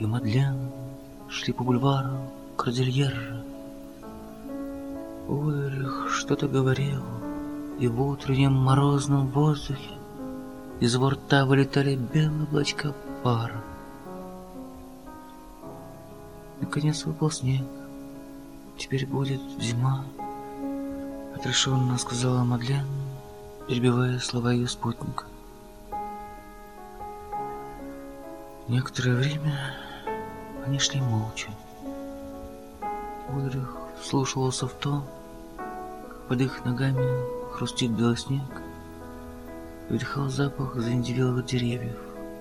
и Мадлен шли по бульвару Кордильерра. Ульрих что-то говорил, и в утреннем морозном воздухе из его рта вылетали белые облачка пара. Наконец выпал снег. «Теперь будет зима», — отрешенно сказала Мадлен, перебивая слова ее спутника. Некоторое время они шли молча. Ульрих вслушивался в то, как под их ногами хрустит белый снег, и вдыхал запах заиндевелых деревьев.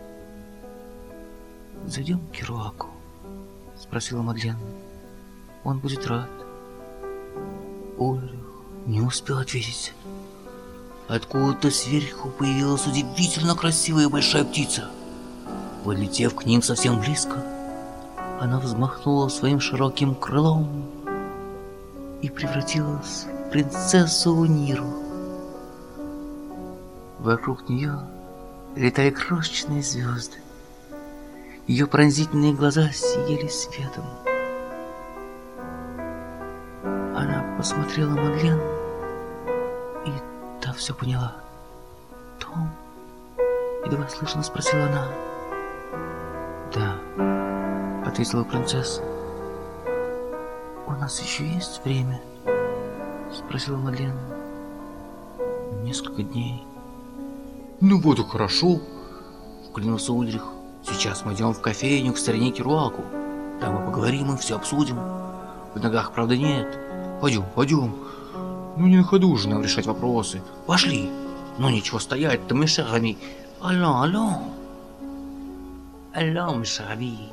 «Зайдем к Керуаку?» — спросила Мадлен. «Он будет рад». Ульрих не успел ответить. Откуда-то сверху появилась удивительно красивая большая птица. Подлетев к ним совсем близко, она взмахнула своим широким крылом и превратилась в принцессу Ниру. Вокруг нее летали крошечные звезды. Ее пронзительные глаза сияли светом. Она посмотрела на Мадлен, и та все поняла. «Том?» — едва слышно спросила она. «Да», — ответила принцесса. «У нас еще есть время?» — спросила Мадлен. «Несколько дней». «Ну вот и хорошо», — вклинился Ульрих. «Сейчас мы идем в кофейню к старине Керуаку. Там мы поговорим и все обсудим. В ногах, правда, нет. Пойдем. Ну не на ходу же нам решать вопросы. Пошли. Ну ничего стоять-то, mes chers amis. Allons, mes chers amis».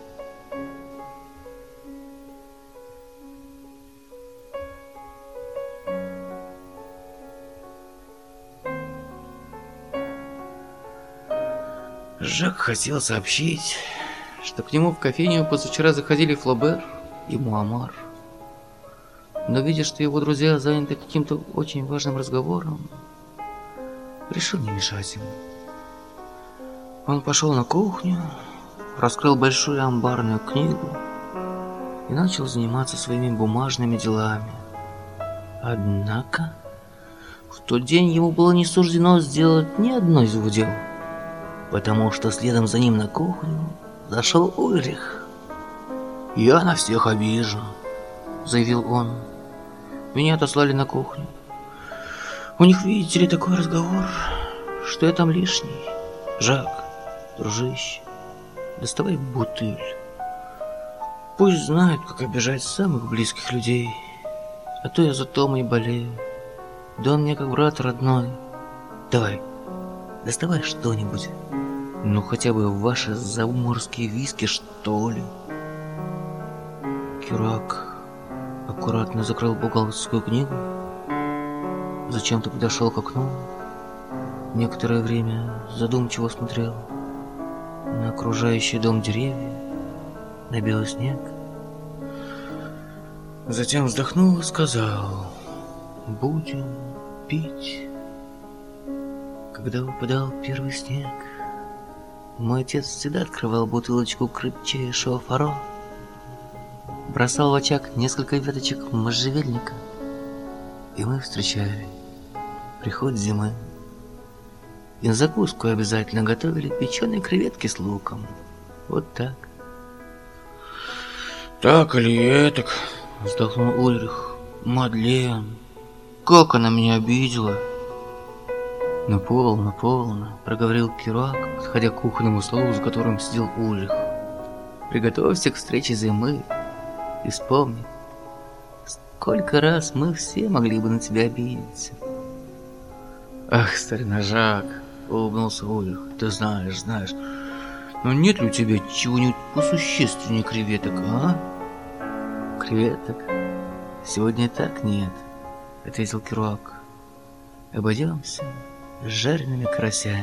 Жак хотел сообщить, что к нему в кофейню позавчера заходили Флобер и Муамар. Но, видя, что его друзья заняты каким-то очень важным разговором, решил не мешать ему. Он пошел на кухню, раскрыл большую амбарную книгу и начал заниматься своими бумажными делами. Однако, в тот день ему было не суждено сделать ни одно из его дел, потому что следом за ним на кухню зашел Ульрих. «Я на всех обижен», — заявил он. «Меня отослали на кухню. У них, видите ли, такой разговор, что я там лишний. Жак, дружище, доставай бутыль. Пусть знают, как обижать самых близких людей. А то я за Тома и болею. Да он мне как брат родной. Давай, доставай что-нибудь. Ну хотя бы ваши заморские виски, что ли». Керуак аккуратно закрыл бухгалтерскую книгу, зачем-то подошел к окну, некоторое время задумчиво смотрел на окружающий дом деревья, на белый снег. Затем вздохнул и сказал: «Будем пить». Когда выпадал первый снег, мой отец всегда открывал бутылочку крепчайшего фаро, бросал в очаг несколько веточек можжевельника, и мы встречали приход зимы. И на закуску обязательно готовили печеные креветки с луком. Вот так. «Так или этак», — вздохнул Ульрих. «Мадлен, как она меня обидела!» «Ну полно», — проговорил Керуак, подходя к кухонному столу, за которым сидел Ульрих. «Приготовься к встрече зимы и вспомни, сколько раз мы все могли бы на тебя обидеться». «Ах, старина Жак», — улыбнулся Ульрих, — «ты знаешь, но нет ли у тебя чего-нибудь посущественнее креветок, а?» «Креветок? Сегодня и так нет», — ответил Керуак. «Обойдемся с жареными карасями».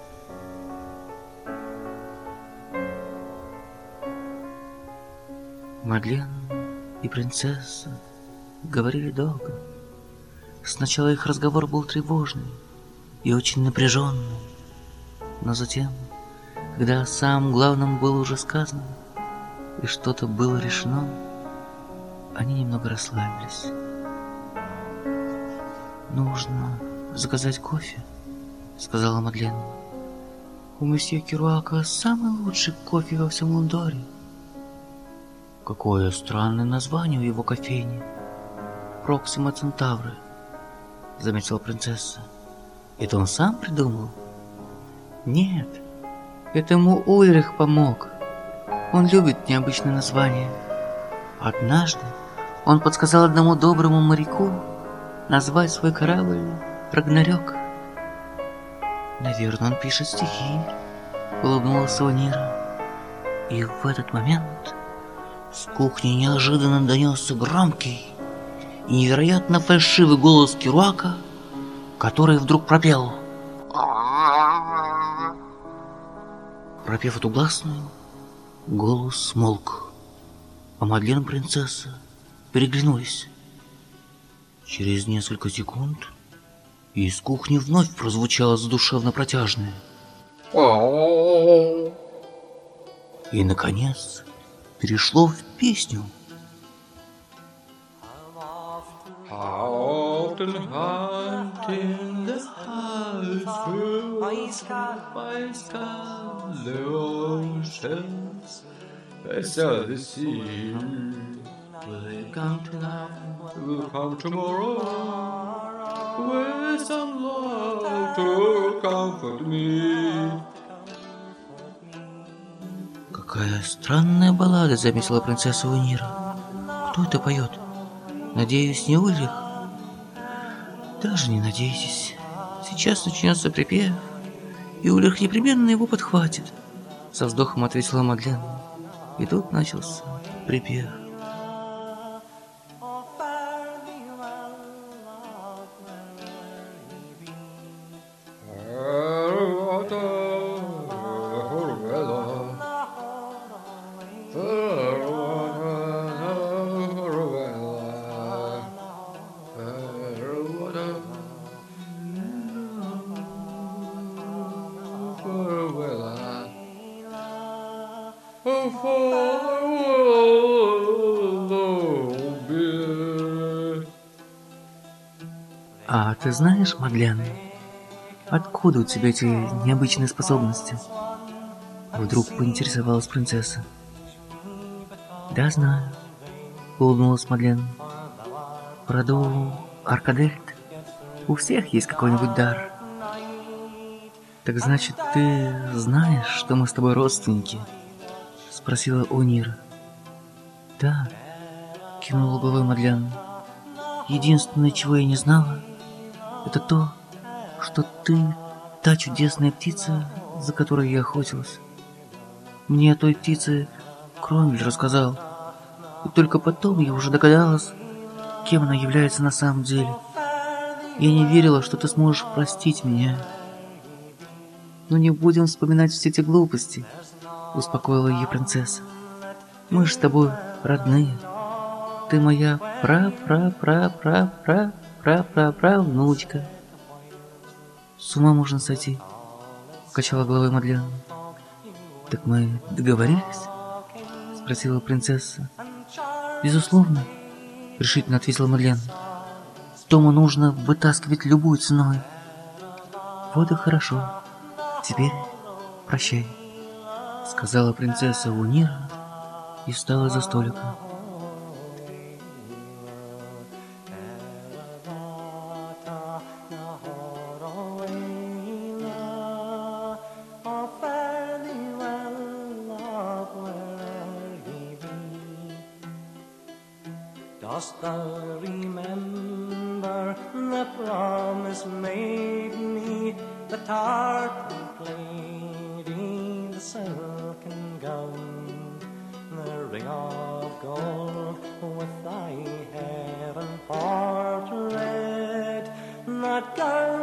Мадлен и принцесса говорили долго. Сначала их разговор был тревожный и очень напряженный, но затем, когда о самом главном было уже сказано, и что-то было решено, они немного расслабились. «Нужно заказать кофе», — сказала Мадлен. «У месье Керуака самый лучший кофе во всем Лондоре». «Какое странное название у его кофейни. Проксима Центавры», — заметила принцесса. «Это он сам придумал?» «Нет, это ему Ульрих помог. Он любит необычные названия. Однажды он подсказал одному доброму моряку назвать свой корабль Рагнарёк». «Наверное, он пишет стихи», — улыбнулась Унира. И в этот момент с кухни неожиданно донесся громкий и невероятно фальшивый голос Керуака, который вдруг пропел. Пропев эту гласную, голос смолк, а Мадлен и принцесса переглянулись. Через несколько секунд из кухни вновь прозвучало задушевно протяжное. И, наконец, перешло в песню. «Какая странная баллада», — заметила принцесса Унира. «Кто это поет? Надеюсь, не Ульрих?» «Даже не надейтесь. Сейчас начнется припев, и Ульрих непременно его подхватит», — со вздохом ответила Мадлен. И тут начался припев. «А ты знаешь, Мадлен, откуда у тебя эти необычные способности?» Вдруг поинтересовалась принцесса. «Да, знаю», — улыбнулась Мадлен. «В роду Аркадельт у всех есть какой-нибудь дар». «Так значит, ты знаешь, что мы с тобой родственники?» — спросила Унира. «Да», — кивнула головой Мадлен. «Единственное, чего я не знала, это то, что ты та чудесная птица, за которой я охотилась. Мне о той птице Кромвель рассказал, и только потом я уже догадалась, кем она является на самом деле. Я не верила, что ты сможешь простить меня». «Ну не будем вспоминать все эти глупости», — успокоила ее принцесса. «Мы ж с тобой родные. Ты моя пра-пра-пра-пра-пра-пра-пра-внучка». «С ума можно сойти», — покачала головой Мадлен. «Так мы договорились?» — спросила принцесса. «Безусловно», — решительно ответила Мадлен. «Тома нужно вытаскивать любой ценой». «Вот и хорошо. Теперь прощай», — сказала принцесса Унира и встала за столиком. Dost thou remember the promise made me, the tartan lady, the silken gown, the ring of gold with thy hair and portrait, that girl